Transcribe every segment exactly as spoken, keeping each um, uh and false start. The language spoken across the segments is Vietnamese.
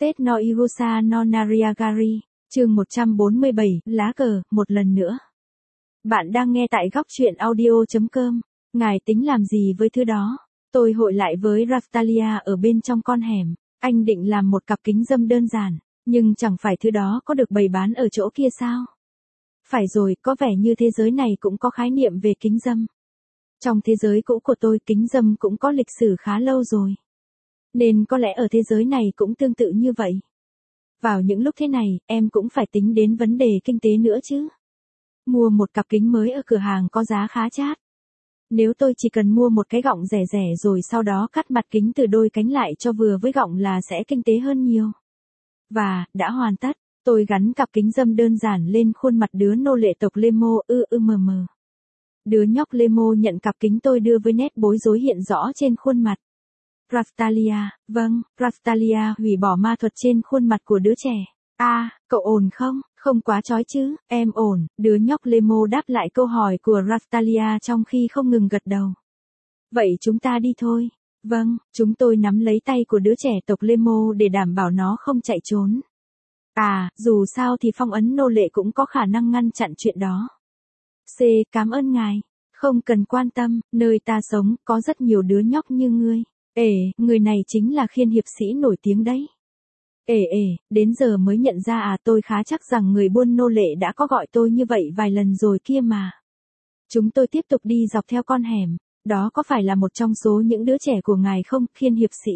Tết no Irusa no Nariagari, chương một trăm bốn mươi bảy, lá cờ, một lần nữa. Bạn đang nghe tại góc truyện audio chấm com. Ngài tính làm gì với thứ đó? Tôi hội lại với Raftalia ở bên trong con hẻm. Anh định làm một cặp kính râm đơn giản, nhưng chẳng phải thứ đó có được bày bán ở chỗ kia sao? Phải rồi, có vẻ như thế giới này cũng có khái niệm về kính râm. Trong thế giới cũ của tôi, kính râm cũng có lịch sử khá lâu rồi. Nên có lẽ ở thế giới này cũng tương tự như vậy. Vào những lúc thế này, em cũng phải tính đến vấn đề kinh tế nữa chứ. Mua một cặp kính mới ở cửa hàng có giá khá chát. Nếu tôi chỉ cần mua một cái gọng rẻ rẻ rồi sau đó cắt mặt kính từ đôi cánh lại cho vừa với gọng là sẽ kinh tế hơn nhiều. Và, đã hoàn tất, tôi gắn cặp kính râm đơn giản lên khuôn mặt đứa nô lệ tộc Lemo ư ư mờ mờ. Đứa nhóc Lemo nhận cặp kính tôi đưa với nét bối rối hiện rõ trên khuôn mặt. Raftalia, vâng, Raftalia hủy bỏ ma thuật trên khuôn mặt của đứa trẻ. A, à, cậu ổn không? Không quá chói chứ, em ổn, đứa nhóc Lemo đáp lại câu hỏi của Raftalia trong khi không ngừng gật đầu. Vậy chúng ta đi thôi. Vâng, chúng tôi nắm lấy tay của đứa trẻ tộc Lemo để đảm bảo nó không chạy trốn. À, dù sao thì phong ấn nô lệ cũng có khả năng ngăn chặn chuyện đó. C, cảm ơn ngài. Không cần quan tâm, nơi ta sống, có rất nhiều đứa nhóc như ngươi. Ê, người này chính là khiên hiệp sĩ nổi tiếng đấy. Ê ê, đến giờ mới nhận ra à, tôi khá chắc rằng người buôn nô lệ đã có gọi tôi như vậy vài lần rồi kia mà. Chúng tôi tiếp tục đi dọc theo con hẻm, đó có phải là một trong số những đứa trẻ của ngài không, khiên hiệp sĩ?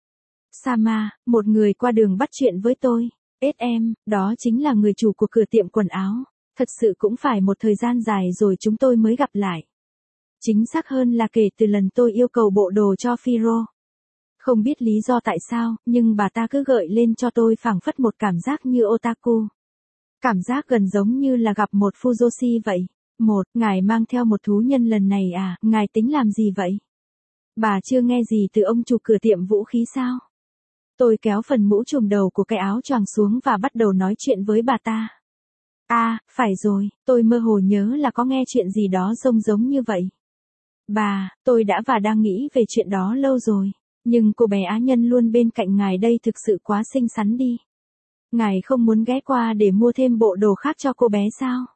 Sama, một người qua đường bắt chuyện với tôi. Ết em, đó chính là người chủ của cửa tiệm quần áo. Thật sự cũng phải một thời gian dài rồi chúng tôi mới gặp lại. Chính xác hơn là kể từ lần tôi yêu cầu bộ đồ cho Firo. Không biết lý do tại sao, nhưng bà ta cứ gợi lên cho tôi phảng phất một cảm giác như otaku. Cảm giác gần giống như là gặp một Fujoshi vậy. Một, ngài mang theo một thú nhân lần này à, ngài tính làm gì vậy? Bà chưa nghe gì từ ông chủ cửa tiệm vũ khí sao? Tôi kéo phần mũ trùm đầu của cái áo choàng xuống và bắt đầu nói chuyện với bà ta. À, phải rồi, tôi mơ hồ nhớ là có nghe chuyện gì đó giống giống như vậy. Bà, tôi đã và đang nghĩ về chuyện đó lâu rồi, nhưng cô bé Á Nhân luôn bên cạnh ngài đây thực sự quá xinh xắn đi. Ngài không muốn ghé qua để mua thêm bộ đồ khác cho cô bé sao?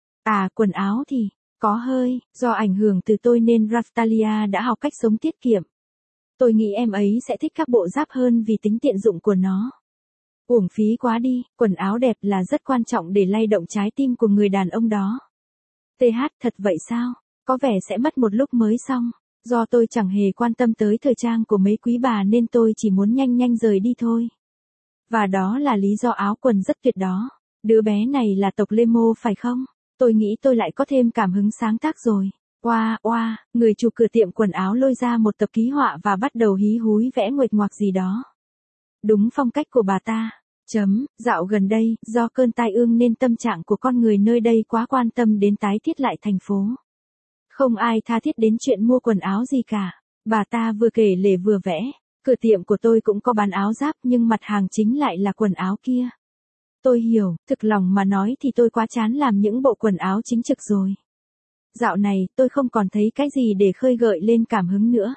À, quần áo thì, có hơi, do ảnh hưởng từ tôi nên Raftalia đã học cách sống tiết kiệm. Tôi nghĩ em ấy sẽ thích các bộ giáp hơn vì tính tiện dụng của nó. Uổng phí quá đi, quần áo đẹp là rất quan trọng để lay động trái tim của người đàn ông đó. tê hát, thật vậy sao? Có vẻ sẽ mất một lúc mới xong. Do tôi chẳng hề quan tâm tới thời trang của mấy quý bà nên tôi chỉ muốn nhanh nhanh rời đi thôi. Và đó là lý do áo quần rất tuyệt đó. Đứa bé này là tộc Lemo phải không? Tôi nghĩ tôi lại có thêm cảm hứng sáng tác rồi. Oa, oa, người chủ cửa tiệm quần áo lôi ra một tập ký họa và bắt đầu hí húi vẽ nguệch ngoạc gì đó. Đúng phong cách của bà ta. Chấm, dạo gần đây, do cơn tai ương nên tâm trạng của con người nơi đây quá quan tâm đến tái thiết lại thành phố. Không ai tha thiết đến chuyện mua quần áo gì cả. Bà ta vừa kể lể vừa vẽ. Cửa tiệm của tôi cũng có bán áo giáp nhưng mặt hàng chính lại là quần áo kia. Tôi hiểu, thực lòng mà nói thì tôi quá chán làm những bộ quần áo chính trực rồi. Dạo này, tôi không còn thấy cái gì để khơi gợi lên cảm hứng nữa.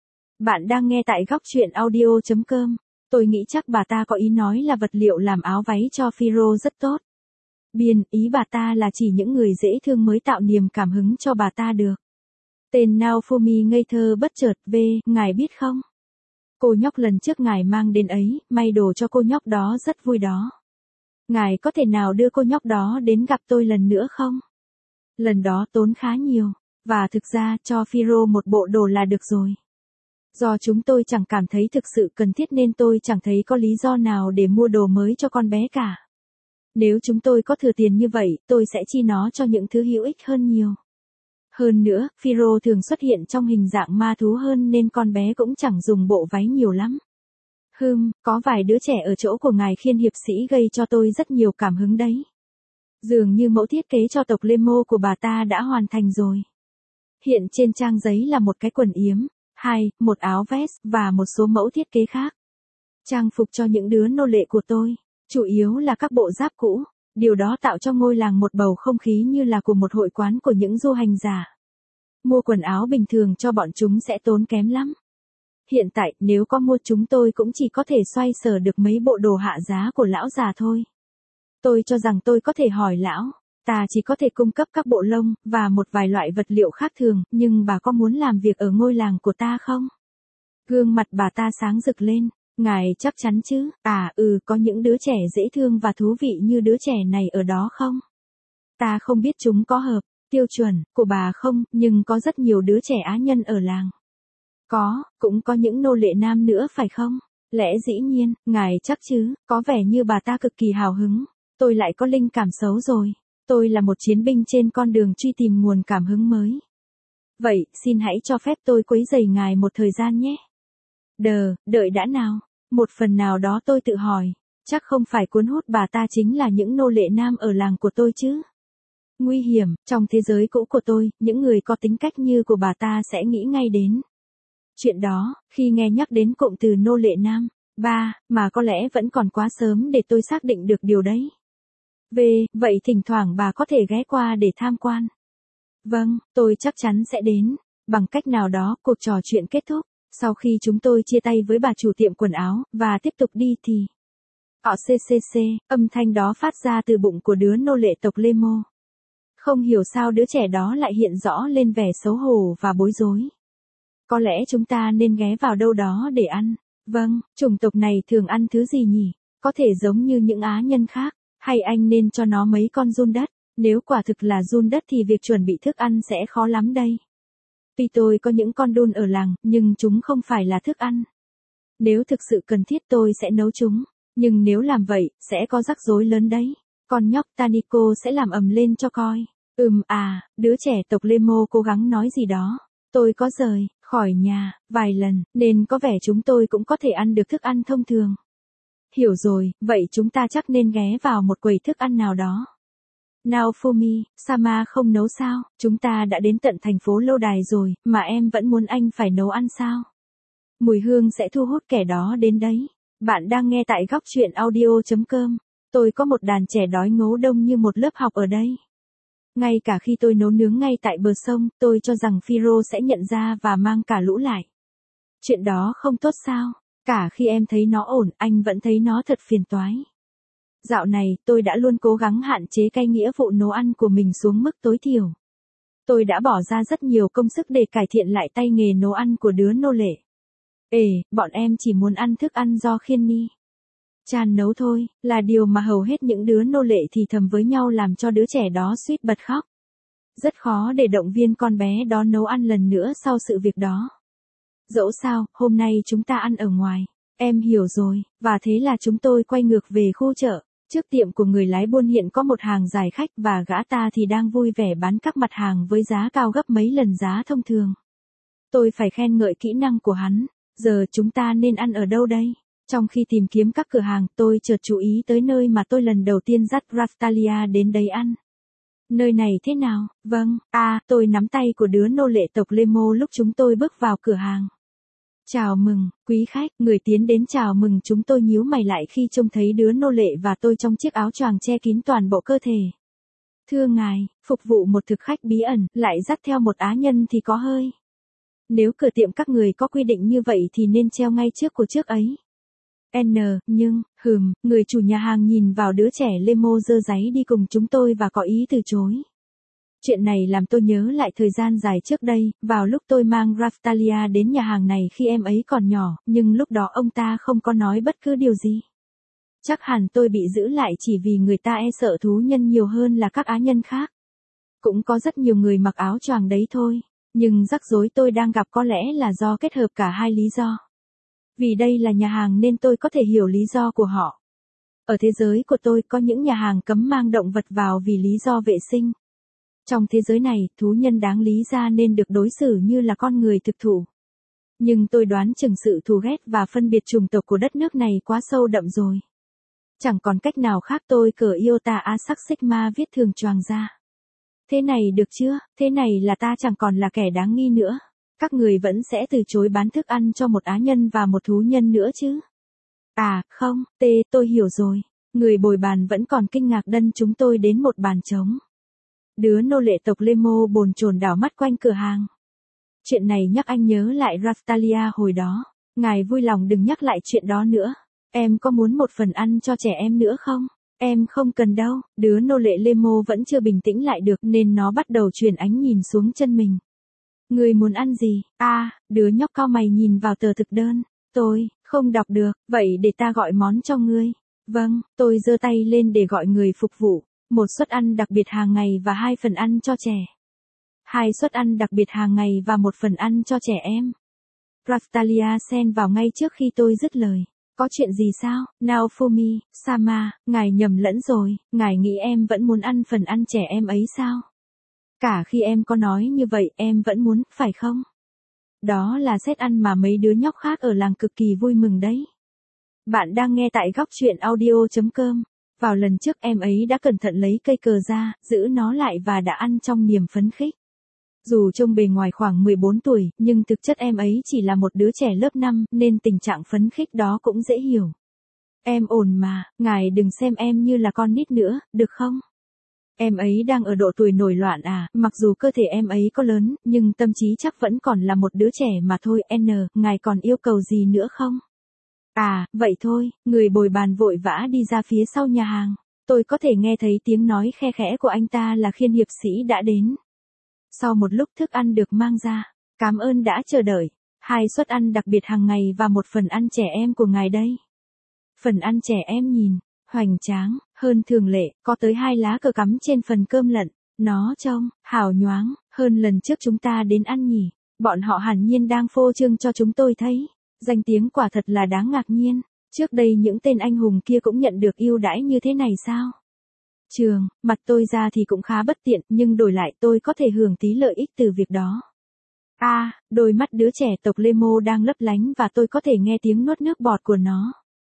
Bạn đang nghe tại góc truyện audio chấm com. Tôi nghĩ chắc bà ta có ý nói là vật liệu làm áo váy cho Firo rất tốt. Biên, ý bà ta là chỉ những người dễ thương mới tạo niềm cảm hứng cho bà ta được. Tên Naofumi ngây thơ bất chợt, V, ngài biết không? Cô nhóc lần trước ngài mang đến ấy, may đồ cho cô nhóc đó rất vui đó. Ngài có thể nào đưa cô nhóc đó đến gặp tôi lần nữa không? Lần đó tốn khá nhiều, và thực ra cho Firo một bộ đồ là được rồi. Do chúng tôi chẳng cảm thấy thực sự cần thiết nên tôi chẳng thấy có lý do nào để mua đồ mới cho con bé cả. Nếu chúng tôi có thừa tiền như vậy, tôi sẽ chi nó cho những thứ hữu ích hơn nhiều. Hơn nữa, Firo thường xuất hiện trong hình dạng ma thú hơn nên con bé cũng chẳng dùng bộ váy nhiều lắm. Hừm, có vài đứa trẻ ở chỗ của ngài khiên hiệp sĩ gây cho tôi rất nhiều cảm hứng đấy. Dường như mẫu thiết kế cho tộc Lemo của bà ta đã hoàn thành rồi. Hiện trên trang giấy là một cái quần yếm, hai, một áo vest và một số mẫu thiết kế khác. Trang phục cho những đứa nô lệ của tôi, chủ yếu là các bộ giáp cũ, điều đó tạo cho ngôi làng một bầu không khí như là của một hội quán của những du hành giả. Mua quần áo bình thường cho bọn chúng sẽ tốn kém lắm. Hiện tại, nếu có mua chúng tôi cũng chỉ có thể xoay sở được mấy bộ đồ hạ giá của lão già thôi. Tôi cho rằng tôi có thể hỏi lão, ta chỉ có thể cung cấp các bộ lông, và một vài loại vật liệu khác thường, nhưng bà có muốn làm việc ở ngôi làng của ta không? Gương mặt bà ta sáng rực lên, ngài chắc chắn chứ, à ừ có những đứa trẻ dễ thương và thú vị như đứa trẻ này ở đó không? Ta không biết chúng có hợp, tiêu chuẩn, của bà không, nhưng có rất nhiều đứa trẻ á nhân ở làng. Có, cũng có những nô lệ nam nữa phải không? Lẽ dĩ nhiên, ngài chắc chứ, có vẻ như bà ta cực kỳ hào hứng. Tôi lại có linh cảm xấu rồi. Tôi là một chiến binh trên con đường truy tìm nguồn cảm hứng mới. Vậy, xin hãy cho phép tôi quấy rầy ngài một thời gian nhé. Đờ, đợi đã nào. Một phần nào đó tôi tự hỏi, chắc không phải cuốn hút bà ta chính là những nô lệ nam ở làng của tôi chứ? Nguy hiểm, trong thế giới cũ của tôi, những người có tính cách như của bà ta sẽ nghĩ ngay đến chuyện đó, khi nghe nhắc đến cụm từ nô lệ nam. Ba, mà có lẽ vẫn còn quá sớm để tôi xác định được điều đấy. V, vậy thỉnh thoảng bà có thể ghé qua để tham quan. Vâng, tôi chắc chắn sẽ đến. Bằng cách nào đó, cuộc trò chuyện kết thúc. Sau khi chúng tôi chia tay với bà chủ tiệm quần áo, và tiếp tục đi thì... Ọ ccc, âm thanh đó phát ra từ bụng của đứa nô lệ tộc Lemo. Không hiểu sao đứa trẻ đó lại hiện rõ lên vẻ xấu hổ và bối rối. Có lẽ chúng ta nên ghé vào đâu đó để ăn. Vâng, chủng tộc này thường ăn thứ gì nhỉ? Có thể giống như những Á nhân khác, hay anh nên cho nó mấy con giun đất? Nếu quả thực là giun đất thì việc chuẩn bị thức ăn sẽ khó lắm đây. Tuy tôi có những con đun ở làng, nhưng chúng không phải là thức ăn. Nếu thực sự cần thiết tôi sẽ nấu chúng, nhưng nếu làm vậy, sẽ có rắc rối lớn đấy. Con nhóc Taniko sẽ làm ầm lên cho coi. Ừm à, đứa trẻ tộc Lemo cố gắng nói gì đó. Tôi có rời khỏi nhà vài lần, nên có vẻ chúng tôi cũng có thể ăn được thức ăn thông thường. Hiểu rồi, vậy chúng ta chắc nên ghé vào một quầy thức ăn nào đó. Naofumi, Sama không nấu sao? Chúng ta đã đến tận thành phố lâu đài rồi, mà em vẫn muốn anh phải nấu ăn sao? Mùi hương sẽ thu hút kẻ đó đến đấy. Bạn đang nghe tại góc truyện audio chấm com. Tôi có một đàn trẻ đói ngấu đông như một lớp học ở đây. Ngay cả khi tôi nấu nướng ngay tại bờ sông, tôi cho rằng Phiro sẽ nhận ra và mang cả lũ lại. Chuyện đó không tốt sao? Cả khi em thấy nó ổn, anh vẫn thấy nó thật phiền toái. Dạo này, tôi đã luôn cố gắng hạn chế cái nghĩa vụ nấu ăn của mình xuống mức tối thiểu. Tôi đã bỏ ra rất nhiều công sức để cải thiện lại tay nghề nấu ăn của đứa nô lệ. Ê, bọn em chỉ muốn ăn thức ăn do khiên ni chan nấu thôi, là điều mà hầu hết những đứa nô lệ thì thầm với nhau làm cho đứa trẻ đó suýt bật khóc. Rất khó để động viên con bé đó nấu ăn lần nữa sau sự việc đó. Dẫu sao, hôm nay chúng ta ăn ở ngoài. Em hiểu rồi, và thế là chúng tôi quay ngược về khu chợ. Trước tiệm của người lái buôn hiện có một hàng dài khách và gã ta thì đang vui vẻ bán các mặt hàng với giá cao gấp mấy lần giá thông thường. Tôi phải khen ngợi kỹ năng của hắn. Giờ chúng ta nên ăn ở đâu đây? Trong khi tìm kiếm các cửa hàng, tôi chợt chú ý tới nơi mà tôi lần đầu tiên dắt Raftalia đến đấy ăn. Nơi này thế nào? Vâng, à, tôi nắm tay của đứa nô lệ tộc Lemo lúc chúng tôi bước vào cửa hàng. Chào mừng, quý khách, người tiến đến chào mừng chúng tôi nhíu mày lại khi trông thấy đứa nô lệ và tôi trong chiếc áo choàng che kín toàn bộ cơ thể. Thưa ngài, phục vụ một thực khách bí ẩn, lại dắt theo một Á nhân thì có hơi. Nếu cửa tiệm các người có quy định như vậy thì nên treo ngay trước của trước ấy. N, nhưng, hừm, người chủ nhà hàng nhìn vào đứa trẻ Lemo dơ giấy đi cùng chúng tôi và có ý từ chối. Chuyện này làm tôi nhớ lại thời gian dài trước đây, vào lúc tôi mang Raftalia đến nhà hàng này khi em ấy còn nhỏ, nhưng lúc đó ông ta không có nói bất cứ điều gì. Chắc hẳn tôi bị giữ lại chỉ vì người ta e sợ thú nhân nhiều hơn là các Á nhân khác. Cũng có rất nhiều người mặc áo choàng đấy thôi, nhưng rắc rối tôi đang gặp có lẽ là do kết hợp cả hai lý do. Vì đây là nhà hàng nên tôi có thể hiểu lý do của họ. Ở thế giới của tôi có những nhà hàng cấm mang động vật vào vì lý do vệ sinh. Trong thế giới này, thú nhân đáng lý ra nên được đối xử như là con người thực thụ. Nhưng tôi đoán chừng sự thù ghét và phân biệt chủng tộc của đất nước này quá sâu đậm rồi. Chẳng còn cách nào khác tôi cờ Iota Asac Sigma viết thường choàng ra. Thế này được chưa? Thế này là ta chẳng còn là kẻ đáng nghi nữa. Các người vẫn sẽ từ chối bán thức ăn cho một Á nhân và một thú nhân nữa chứ? À, không, tê, tôi hiểu rồi. Người bồi bàn vẫn còn kinh ngạc đân chúng tôi đến một bàn trống. Đứa nô lệ tộc Lemo bồn chồn đảo mắt quanh cửa hàng. Chuyện này nhắc anh nhớ lại Raftalia hồi đó. Ngài vui lòng đừng nhắc lại chuyện đó nữa. Em có muốn một phần ăn cho trẻ em nữa không? Em không cần đâu. Đứa nô lệ Lemo vẫn chưa bình tĩnh lại được nên nó bắt đầu chuyển ánh nhìn xuống chân mình. Người muốn ăn gì? À, đứa nhóc cau mày nhìn vào tờ thực đơn. Tôi, không đọc được, vậy để ta gọi món cho ngươi. Vâng, tôi giơ tay lên để gọi người phục vụ. Một suất ăn đặc biệt hàng ngày và hai phần ăn cho trẻ. Hai suất ăn đặc biệt hàng ngày và một phần ăn cho trẻ em. Raftalia xen vào ngay trước khi tôi dứt lời. Có chuyện gì sao? Naofumi, Sama, ngài nhầm lẫn rồi, ngài nghĩ em vẫn muốn ăn phần ăn trẻ em ấy sao? Cả khi em có nói như vậy em vẫn muốn, phải không? Đó là set ăn mà mấy đứa nhóc khác ở làng cực kỳ vui mừng đấy. Bạn đang nghe tại góc chuyện audio chấm com. Vào lần trước em ấy đã cẩn thận lấy cây cờ ra, giữ nó lại và đã ăn trong niềm phấn khích. Dù trông bề ngoài khoảng mười bốn tuổi, nhưng thực chất em ấy chỉ là một đứa trẻ lớp năm, nên tình trạng phấn khích đó cũng dễ hiểu. Em ổn mà, ngài đừng xem em như là con nít nữa, được không? Em ấy đang ở độ tuổi nổi loạn à, mặc dù cơ thể em ấy có lớn, nhưng tâm trí chắc vẫn còn là một đứa trẻ mà thôi. N, ngài còn yêu cầu gì nữa không? À, vậy thôi, người bồi bàn vội vã đi ra phía sau nhà hàng. Tôi có thể nghe thấy tiếng nói khe khẽ của anh ta là Khiên hiệp sĩ đã đến. Sau một lúc thức ăn được mang ra, cảm ơn đã chờ đợi. Hai suất ăn đặc biệt hàng ngày và một phần ăn trẻ em của ngài đây. Phần ăn trẻ em nhìn hoành tráng hơn thường lệ, có tới hai lá cờ cắm trên phần cơm lận. Nó trông hào nhoáng hơn lần trước chúng ta đến ăn nhỉ. Bọn họ hẳn nhiên đang phô trương cho chúng tôi thấy. Danh tiếng quả thật là đáng ngạc nhiên. Trước đây những tên anh hùng kia cũng nhận được ưu đãi như thế này sao? Trường, mặt tôi ra thì cũng khá bất tiện, nhưng đổi lại tôi có thể hưởng tí lợi ích từ việc đó. A, à, đôi mắt đứa trẻ tộc Lemo đang lấp lánh và tôi có thể nghe tiếng nuốt nước bọt của nó.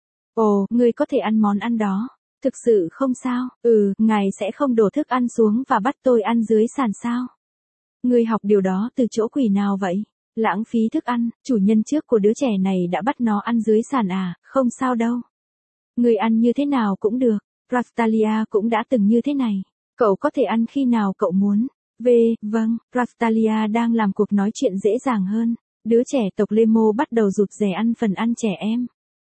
Ồ, ngươi có thể ăn món ăn đó. Thực sự không sao, ừ, ngài sẽ không đổ thức ăn xuống và bắt tôi ăn dưới sàn sao? Ngươi học điều đó từ chỗ quỷ nào vậy? Lãng phí thức ăn, chủ nhân trước của đứa trẻ này đã bắt nó ăn dưới sàn à, không sao đâu. Ngươi ăn như thế nào cũng được. Raftalia cũng đã từng như thế này. Cậu có thể ăn khi nào cậu muốn. V, vâng, Raftalia đang làm cuộc nói chuyện dễ dàng hơn. Đứa trẻ tộc Lemo bắt đầu rụt rè ăn phần ăn trẻ em.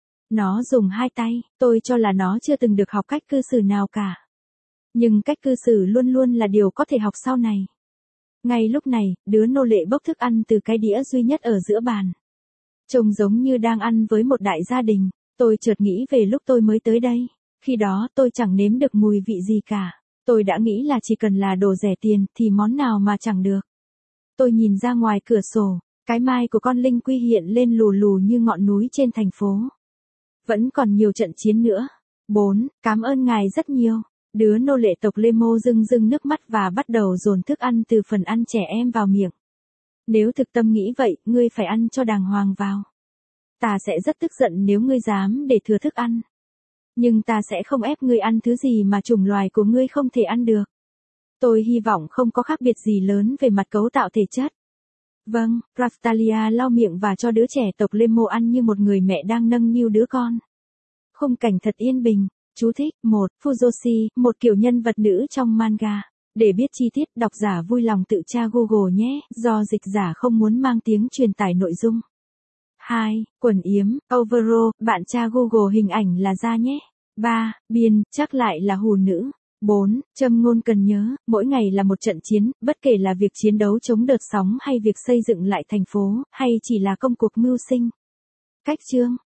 Nó dùng hai tay, tôi cho là nó chưa từng được học cách cư xử nào cả. Nhưng cách cư xử luôn luôn là điều có thể học sau này. Ngay lúc này, đứa nô lệ bốc thức ăn từ cái đĩa duy nhất ở giữa bàn. Trông giống như đang ăn với một đại gia đình. Tôi chợt nghĩ về lúc tôi mới tới đây. Khi đó tôi chẳng nếm được mùi vị gì cả. Tôi đã nghĩ là chỉ cần là đồ rẻ tiền thì món nào mà chẳng được. Tôi nhìn ra ngoài cửa sổ, cái mai của con Linh Quy hiện lên lù lù như ngọn núi trên thành phố. Vẫn còn nhiều trận chiến nữa. bốn. Cảm ơn ngài rất nhiều. Đứa nô lệ tộc Lemo rưng rưng nước mắt và bắt đầu dồn thức ăn từ phần ăn trẻ em vào miệng. Nếu thực tâm nghĩ vậy, ngươi phải ăn cho đàng hoàng vào. Ta sẽ rất tức giận nếu ngươi dám để thừa thức ăn. Nhưng ta sẽ không ép ngươi ăn thứ gì mà chủng loài của ngươi không thể ăn được. Tôi hy vọng không có khác biệt gì lớn về mặt cấu tạo thể chất. Vâng, Raftalia lau miệng và cho đứa trẻ tộc Lemo ăn như một người mẹ đang nâng niu đứa con. Khung cảnh thật yên bình. Chú thích. một. Fujoshi, một kiểu nhân vật nữ trong manga. Để biết chi tiết, độc giả vui lòng tự tra Google nhé, do dịch giả không muốn mang tiếng truyền tải nội dung. hai. Quần yếm, overall, bạn tra Google hình ảnh là ra nhé. ba. Biên, chắc lại là hù nữ. bốn. Châm ngôn cần nhớ, mỗi ngày là một trận chiến, bất kể là việc chiến đấu chống đợt sóng hay việc xây dựng lại thành phố, hay chỉ là công cuộc mưu sinh. Cách chương.